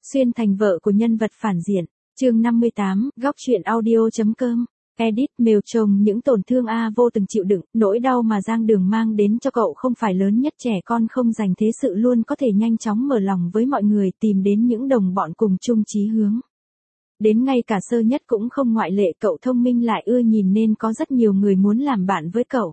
Xuyên thành vợ của nhân vật phản diện. Chương 58, góc truyện audio.com. Edit, mều chồng những tổn thương A Vô từng chịu đựng, nỗi đau mà Giang Đường mang đến cho cậu không phải lớn nhất, trẻ con không dành thế sự luôn có thể nhanh chóng mở lòng với mọi người, tìm đến những đồng bọn cùng chung chí hướng. Đến ngay cả Sơ Nhất cũng không ngoại lệ, cậu thông minh lại ưa nhìn nên có rất nhiều người muốn làm bạn với cậu.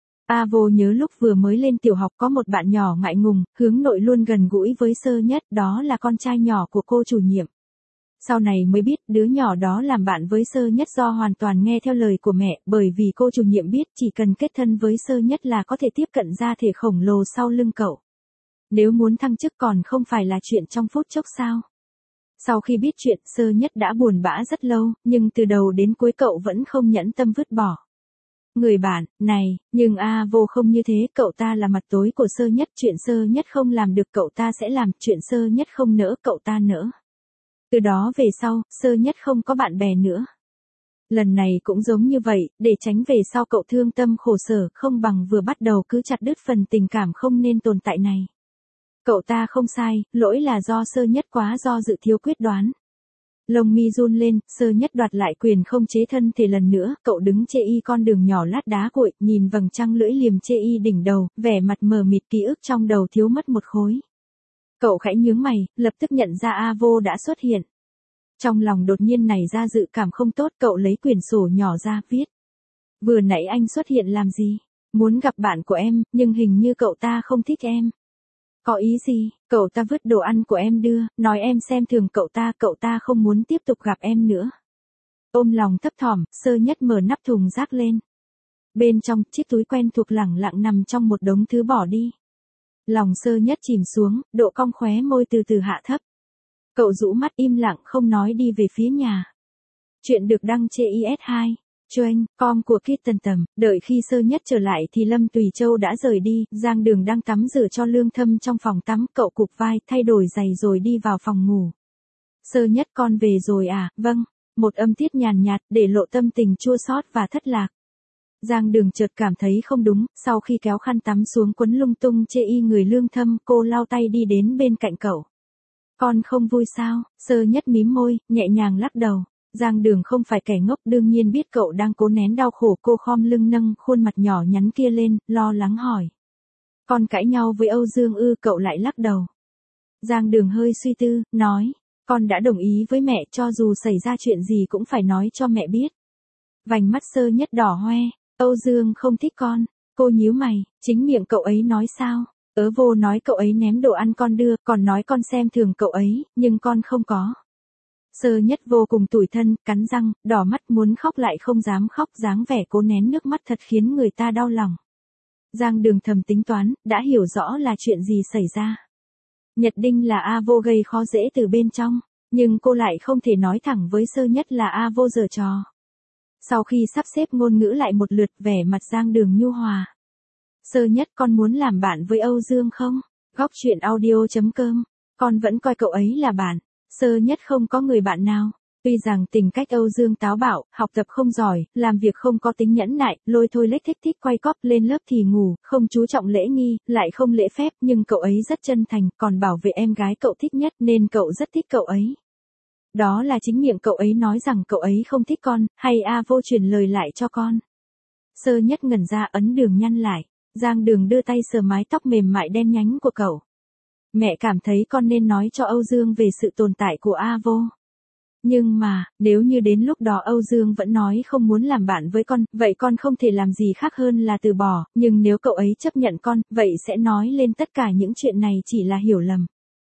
A Vô nhớ lúc vừa mới lên tiểu học có một bạn nhỏ ngại ngùng, hướng nội luôn gần gũi với Sơ Nhất, đó là con trai nhỏ của cô chủ nhiệm. Sau này mới biết đứa nhỏ đó làm bạn với Sơ Nhất do hoàn toàn nghe theo lời của mẹ, bởi vì cô chủ nhiệm biết chỉ cần kết thân với Sơ Nhất là có thể tiếp cận ra thể khổng lồ sau lưng cậu. Nếu muốn thăng chức còn không phải là chuyện trong phút chốc sao? Sau khi biết chuyện, Sơ Nhất đã buồn bã rất lâu, nhưng từ đầu đến cuối cậu vẫn không nhẫn tâm vứt bỏ. Người bạn, này, nhưng A Vô không như thế, cậu ta là mặt tối của Sơ Nhất, chuyện Sơ Nhất không làm được cậu ta sẽ làm, chuyện Sơ Nhất không nỡ cậu ta nỡ. Từ đó về sau, Sơ Nhất không có bạn bè nữa. Lần này cũng giống như vậy, để tránh về sau cậu thương tâm khổ sở, không bằng vừa bắt đầu cứ chặt đứt phần tình cảm không nên tồn tại này. Cậu ta không sai, lỗi là do Sơ Nhất quá do dự thiếu quyết đoán. Lông mi run lên, Sơ Nhất đoạt lại quyền không chế thân thể lần nữa, cậu đứng chê y con đường nhỏ lát đá cuội, nhìn vầng trăng lưỡi liềm chê y đỉnh đầu, vẻ mặt mờ mịt, ký ức trong đầu thiếu mất một khối. Cậu khẽ nhướng mày, lập tức nhận ra A Vô đã xuất hiện. Trong lòng đột nhiên nảy ra dự cảm không tốt, cậu lấy quyển sổ nhỏ ra, viết. Vừa nãy anh xuất hiện làm gì? Muốn gặp bạn của em, nhưng hình như cậu ta không thích em. Có ý gì? Cậu ta vứt đồ ăn của em đưa, nói em xem thường cậu ta không muốn tiếp tục gặp em nữa. Ôm lòng thấp thỏm, Sơ Nhất mở nắp thùng rác lên. Bên trong, chiếc túi quen thuộc lẳng lặng nằm trong một đống thứ bỏ đi. Lòng Sơ Nhất chìm xuống, độ cong khóe môi từ từ hạ thấp. Cậu rũ mắt im lặng không nói đi về phía nhà. Chuyện được đăng trên IS2. Choanh, com của Kitten Tầm, đợi khi Sơ Nhất trở lại thì Lâm Tùy Châu đã rời đi, Giang Đường đang tắm rửa cho Lương Thâm trong phòng tắm, cậu cụp vai, thay đổi giày rồi đi vào phòng ngủ. Sơ Nhất, con về rồi à? Vâng, một âm tiết nhàn nhạt, để lộ tâm tình chua xót và thất lạc. Giang Đường chợt cảm thấy không đúng, sau khi kéo khăn tắm xuống quấn lung tung chê y người Lương Thâm, cô lau tay đi đến bên cạnh cậu. Con không vui sao? Sơ Nhất mím môi, nhẹ nhàng lắc đầu. Giang Đường không phải kẻ ngốc, đương nhiên biết cậu đang cố nén đau khổ, cô khom lưng nâng khuôn mặt nhỏ nhắn kia lên, lo lắng hỏi. Con cãi nhau với Âu Dương ư? Cậu lại lắc đầu. Giang Đường hơi suy tư, nói. Con đã đồng ý với mẹ, cho dù xảy ra chuyện gì cũng phải nói cho mẹ biết. Vành mắt Sơ Nhất đỏ hoe. Âu Dương không thích con. Cô nhíu mày, chính miệng cậu ấy nói sao? Vô nói cậu ấy ném đồ ăn con đưa, còn nói con xem thường cậu ấy, nhưng con không có. Sơ Nhất vô cùng tủi thân, cắn răng, đỏ mắt muốn khóc lại không dám khóc, dáng vẻ cố nén nước mắt thật khiến người ta đau lòng. Giang Đường thầm tính toán, đã hiểu rõ là chuyện gì xảy ra. Nhật Đinh là A Vô gây khó dễ từ bên trong, nhưng cô lại không thể nói thẳng với Sơ Nhất là A Vô giở trò. Sau khi sắp xếp ngôn ngữ lại một lượt, vẻ mặt Giang Đường nhu hòa. Sơ Nhất, con muốn làm bạn với Âu Dương không? Góc truyện audio.com. Con vẫn coi cậu ấy là bạn. Sơ Nhất không có người bạn nào. Tuy rằng tính cách Âu Dương táo bạo, học tập không giỏi, làm việc không có tính nhẫn nại, lôi thôi lếch thếch, thích quay cóp, lên lớp thì ngủ, không chú trọng lễ nghi, lại không lễ phép, nhưng cậu ấy rất chân thành, còn bảo vệ em gái cậu thích nhất nên cậu rất thích cậu ấy. Đó là chính miệng cậu ấy nói rằng cậu ấy không thích con, hay A Vô truyền lời lại cho con? Sơ Nhất ngẩn ra, ấn Đường nhăn lại. Giang Đường đưa tay sờ mái tóc mềm mại đen nhánh của cậu. Mẹ cảm thấy con nên nói cho Âu Dương về sự tồn tại của A Vô. Nhưng mà, nếu như đến lúc đó Âu Dương vẫn nói không muốn làm bạn với con, vậy con không thể làm gì khác hơn là từ bỏ, nhưng nếu cậu ấy chấp nhận con, vậy sẽ nói lên tất cả những chuyện này chỉ là hiểu lầm.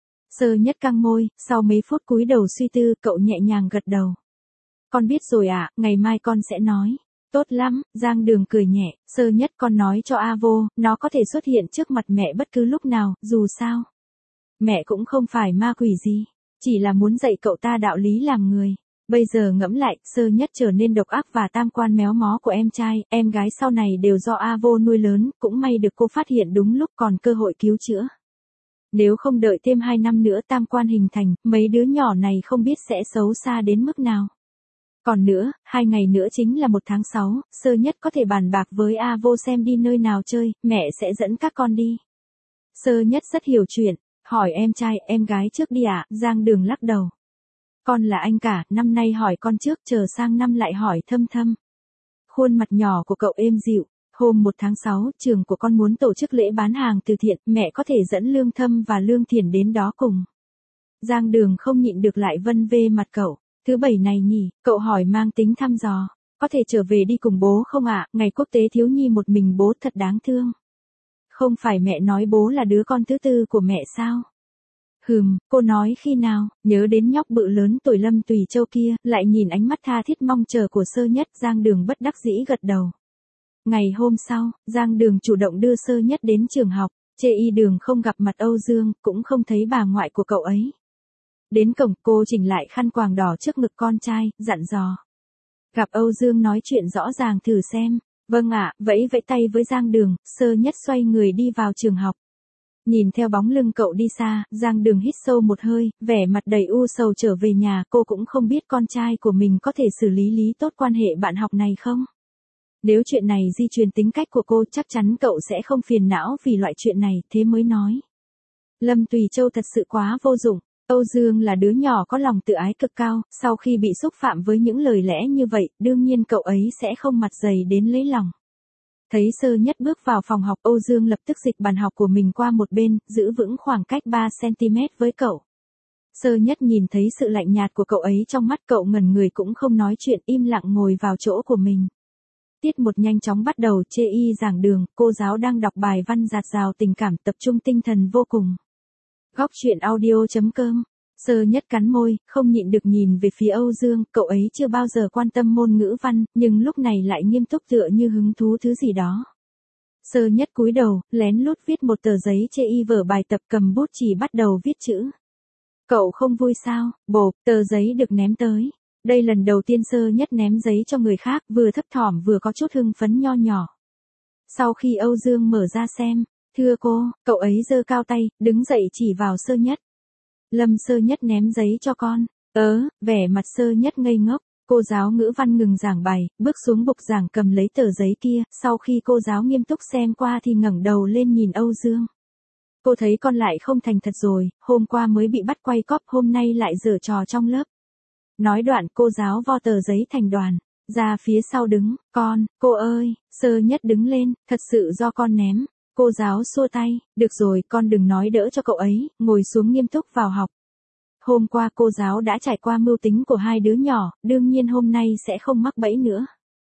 Sơ Nhất căng môi, sau mấy phút cúi đầu suy tư, cậu nhẹ nhàng gật đầu. Con biết rồi ạ, ngày mai con sẽ nói. Tốt lắm, Giang Đường cười nhẹ, Sơ Nhất, con nói cho A Vô, nó có thể xuất hiện trước mặt mẹ bất cứ lúc nào, dù sao. Mẹ cũng không phải ma quỷ gì, chỉ là muốn dạy cậu ta đạo lý làm người. Bây giờ ngẫm lại, Sơ Nhất trở nên độc ác và tam quan méo mó của em trai, em gái sau này đều do A Vô nuôi lớn, cũng may được cô phát hiện đúng lúc còn cơ hội cứu chữa. Nếu không đợi thêm 2 năm nữa tam quan hình thành, mấy đứa nhỏ này không biết sẽ xấu xa đến mức nào. Còn nữa, 2 ngày nữa chính là 1 tháng 6, Sơ Nhất có thể bàn bạc với A Vô xem đi nơi nào chơi, mẹ sẽ dẫn các con đi. Sơ Nhất rất hiểu chuyện, Hỏi em trai, em gái trước đi ạ, Giang Đường lắc đầu. Con là anh cả, năm nay hỏi con trước, chờ sang năm lại hỏi Thâm Thâm. Khuôn mặt nhỏ của cậu êm dịu. Hôm 1 tháng 6, trường của con muốn tổ chức lễ bán hàng từ thiện, mẹ có thể dẫn Lương Thâm và Lương Thiển đến đó cùng. Giang Đường không nhịn được lại vân vê mặt cậu. Thứ bảy này nhỉ, cậu hỏi mang tính thăm dò. Có thể trở về đi cùng bố không ạ, ngày quốc tế thiếu nhi một mình bố thật đáng thương. Không phải mẹ nói bố là đứa con thứ tư của mẹ sao? Cô nói khi nào, nhớ đến nhóc bự lớn tuổi Lâm Tùy Châu kia, lại nhìn ánh mắt tha thiết mong chờ của Sơ Nhất, Giang Đường bất đắc dĩ gật đầu. Ngày hôm sau, Giang Đường chủ động đưa Sơ Nhất đến trường học, chê y đường không gặp mặt Âu Dương, cũng không thấy bà ngoại của cậu ấy. Đến cổng cô chỉnh lại khăn quàng đỏ trước ngực con trai, dặn dò. Gặp Âu Dương nói chuyện rõ ràng thử xem. Vâng ạ, vẫy vẫy tay với Giang Đường, Sơ Nhất xoay người đi vào trường học. Nhìn theo bóng lưng cậu đi xa, Giang Đường hít sâu một hơi, vẻ mặt đầy u sầu trở về nhà, cô cũng không biết con trai của mình có thể xử lý tốt quan hệ bạn học này không. Nếu chuyện này di truyền tính cách của cô, chắc chắn cậu sẽ không phiền não vì loại chuyện này, thế mới nói. Lâm Tùy Châu thật sự quá vô dụng. Âu Dương là đứa nhỏ có lòng tự ái cực cao, sau khi bị xúc phạm với những lời lẽ như vậy, đương nhiên cậu ấy sẽ không mặt dày đến lấy lòng. Thấy Sơ Nhất bước vào phòng học, Âu Dương lập tức dịch bàn học của mình qua một bên, giữ vững khoảng cách 3 cm với cậu. Sơ Nhất nhìn thấy sự lạnh nhạt của cậu ấy trong mắt, cậu ngẩn người cũng không nói chuyện, im lặng ngồi vào chỗ của mình. Tiết một nhanh chóng bắt đầu, chê y giảng đường, cô giáo đang đọc bài văn dạt dào tình cảm, tập trung tinh thần vô cùng. Góc truyện audio.com. Sơ Nhất cắn môi, không nhịn được nhìn về phía Âu Dương, cậu ấy chưa bao giờ quan tâm môn ngữ văn, nhưng lúc này lại nghiêm túc tựa như hứng thú thứ gì đó. Sơ Nhất cúi đầu, lén lút viết một tờ giấy chê y vở bài tập, cầm bút chì bắt đầu viết chữ. Cậu không vui sao? Bộp, tờ giấy được ném tới. Đây lần đầu tiên Sơ Nhất ném giấy cho người khác, vừa thấp thỏm vừa có chút hưng phấn nho nhỏ. Sau khi Âu Dương mở ra xem, thưa cô, cậu ấy giơ cao tay, đứng dậy chỉ vào Sơ Nhất. Lâm Sơ Nhất ném giấy cho con. Vẻ mặt Sơ Nhất ngây ngốc. Cô giáo ngữ văn ngừng giảng bài, bước xuống bục giảng cầm lấy tờ giấy kia, sau khi cô giáo nghiêm túc xem qua thì ngẩng đầu lên nhìn Âu Dương. Cô thấy con lại không thành thật rồi, hôm qua mới bị bắt quay cóp, hôm nay lại giở trò trong lớp. Nói đoạn cô giáo vo tờ giấy thành đoàn, ra phía sau đứng, cô ơi, Sơ Nhất đứng lên, thật sự do con ném. Cô giáo xua tay, được rồi, con đừng nói đỡ cho cậu ấy, ngồi xuống nghiêm túc vào học. Hôm qua cô giáo đã trải qua mưu tính của hai đứa nhỏ, đương nhiên hôm nay sẽ không mắc bẫy nữa.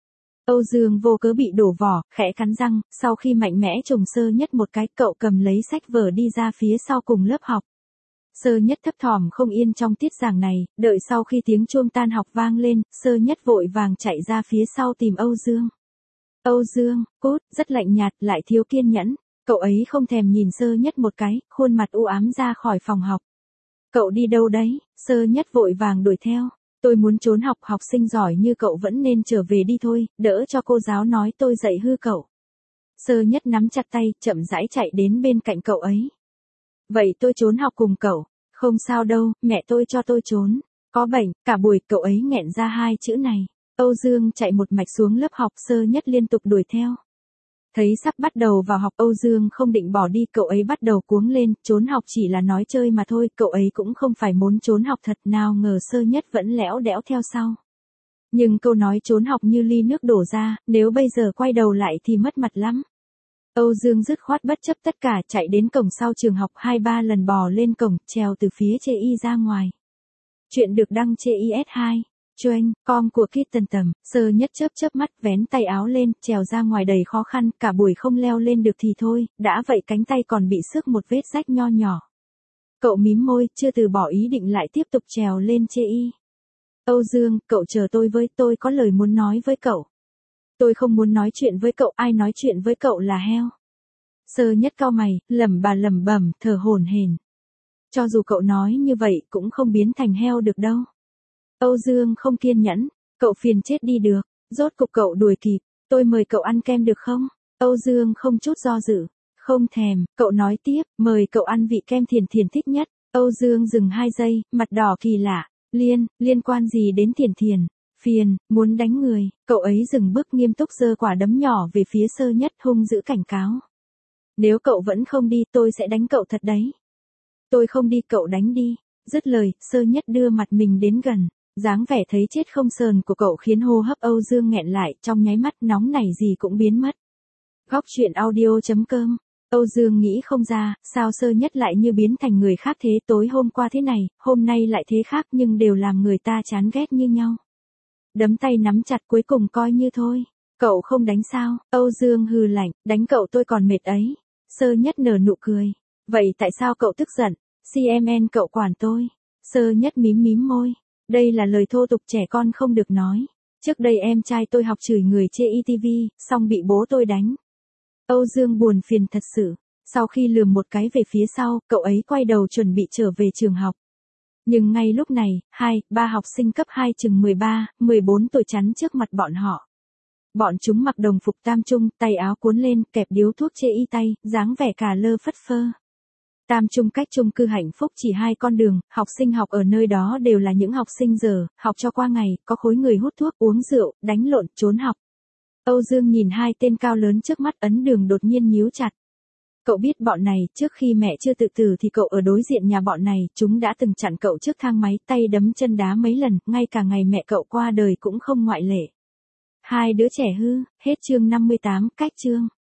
Âu Dương vô cớ bị đổ vỏ, khẽ cắn răng, sau khi mạnh mẽ trùng Sơ Nhất một cái, cậu cầm lấy sách vở đi ra phía sau cùng lớp học. Sơ Nhất thấp thỏm không yên trong tiết giảng này, đợi sau khi tiếng chuông tan học vang lên, Sơ Nhất vội vàng chạy ra phía sau tìm Âu Dương. Âu Dương, cút, rất lạnh nhạt, lại thiếu kiên nhẫn. Cậu ấy không thèm nhìn Sơ Nhất một cái, khuôn mặt u ám ra khỏi phòng học. Cậu đi đâu đấy? Sơ Nhất vội vàng đuổi theo. Tôi muốn trốn học, học sinh giỏi như cậu vẫn nên trở về đi thôi, đỡ cho cô giáo nói tôi dạy hư cậu. Sơ Nhất nắm chặt tay, chậm rãi chạy đến bên cạnh cậu ấy. Vậy tôi trốn học cùng cậu. Không sao đâu, mẹ tôi cho tôi trốn. Có bệnh, cả buổi cậu ấy nghẹn ra hai chữ này. Âu Dương chạy một mạch xuống lớp học, Sơ Nhất liên tục đuổi theo. Thấy sắp bắt đầu vào học, Âu Dương không định bỏ đi, cậu ấy bắt đầu cuống lên, trốn học chỉ là nói chơi mà thôi, cậu ấy cũng không phải muốn trốn học thật, nào ngờ Sơ Nhất vẫn lẽo đẽo theo sau. Nhưng câu nói trốn học như ly nước đổ ra, nếu bây giờ quay đầu lại thì mất mặt lắm. Âu Dương dứt khoát bất chấp tất cả, chạy đến cổng sau trường học, 2-3 lần bò lên cổng, trèo từ phía chê y ra ngoài. Chuyện được đăng trên is2. Choanh, com của Kitten Tầm, Sơ Nhất chớp mắt, vén tay áo lên, trèo ra ngoài đầy khó khăn, cả buổi không leo lên được thì thôi, đã vậy cánh tay còn bị xước một vết rách nho nhỏ. Cậu mím môi, chưa từ bỏ ý định lại tiếp tục trèo lên chê y. Âu Dương, cậu chờ tôi với, tôi có lời muốn nói với cậu. Tôi không muốn nói chuyện với cậu, ai nói chuyện với cậu là heo. Sơ Nhất cau mày, lẩm bẩm, thở hổn hển. Cho dù cậu nói như vậy cũng không biến thành heo được đâu. Âu Dương không kiên nhẫn, cậu phiền chết đi được, rốt cục cậu đuổi kịp, tôi mời cậu ăn kem được không? Âu Dương không chút do dự, không thèm, cậu nói tiếp, mời cậu ăn vị kem Thiền Thiền thích nhất. Âu Dương dừng 2 giây, mặt đỏ kỳ lạ, liên quan gì đến Thiền Thiền? Phiền, muốn đánh người, cậu ấy dừng bước nghiêm túc giơ quả đấm nhỏ về phía Sơ Nhất, hung dữ cảnh cáo. Nếu cậu vẫn không đi tôi sẽ đánh cậu thật đấy. Tôi không đi cậu đánh đi. Dứt lời, Sơ Nhất đưa mặt mình đến gần. Dáng vẻ thấy chết không sờn của cậu khiến hô hấp Âu Dương nghẹn lại, trong nháy mắt nóng nảy gì cũng biến mất. Góc truyện audio.com. Âu Dương nghĩ không ra, sao Sơ Nhất lại như biến thành người khác thế, tối hôm qua thế này, hôm nay lại thế khác nhưng đều làm người ta chán ghét như nhau. Đấm tay nắm chặt cuối cùng coi như thôi. Cậu không đánh sao? Âu Dương hừ lạnh, đánh cậu tôi còn mệt ấy. Sơ Nhất nở nụ cười. Vậy tại sao cậu tức giận? CMN cậu quản tôi. Sơ Nhất mím mím môi. Đây là lời thô tục trẻ con không được nói. Trước đây em trai tôi học chửi người chê ETV, xong bị bố tôi đánh. Âu Dương buồn phiền thật sự. Sau khi lườm một cái về phía sau, cậu ấy quay đầu chuẩn bị trở về trường học. Nhưng ngay lúc này, 2-3 học sinh cấp 2 chừng 13, 14 tuổi chắn trước mặt bọn họ. Bọn chúng mặc đồng phục tam trung, tay áo cuốn lên, kẹp điếu thuốc chê y tay, dáng vẻ cà lơ phất phơ. Tam trung cách chung cư Hạnh Phúc chỉ 2 con đường, học sinh học ở nơi đó đều là những học sinh dở, học cho qua ngày, có khối người hút thuốc, uống rượu, đánh lộn, trốn học. Âu Dương nhìn 2 tên cao lớn trước mắt ấn đường đột nhiên nhíu chặt. Cậu biết bọn này, trước khi mẹ chưa tự tử thì cậu ở đối diện nhà bọn này, chúng đã từng chặn cậu trước thang máy, tay đấm chân đá mấy lần, ngay cả ngày mẹ cậu qua đời cũng không ngoại lệ. 2 đứa trẻ hư, hết chương 58, cách chương.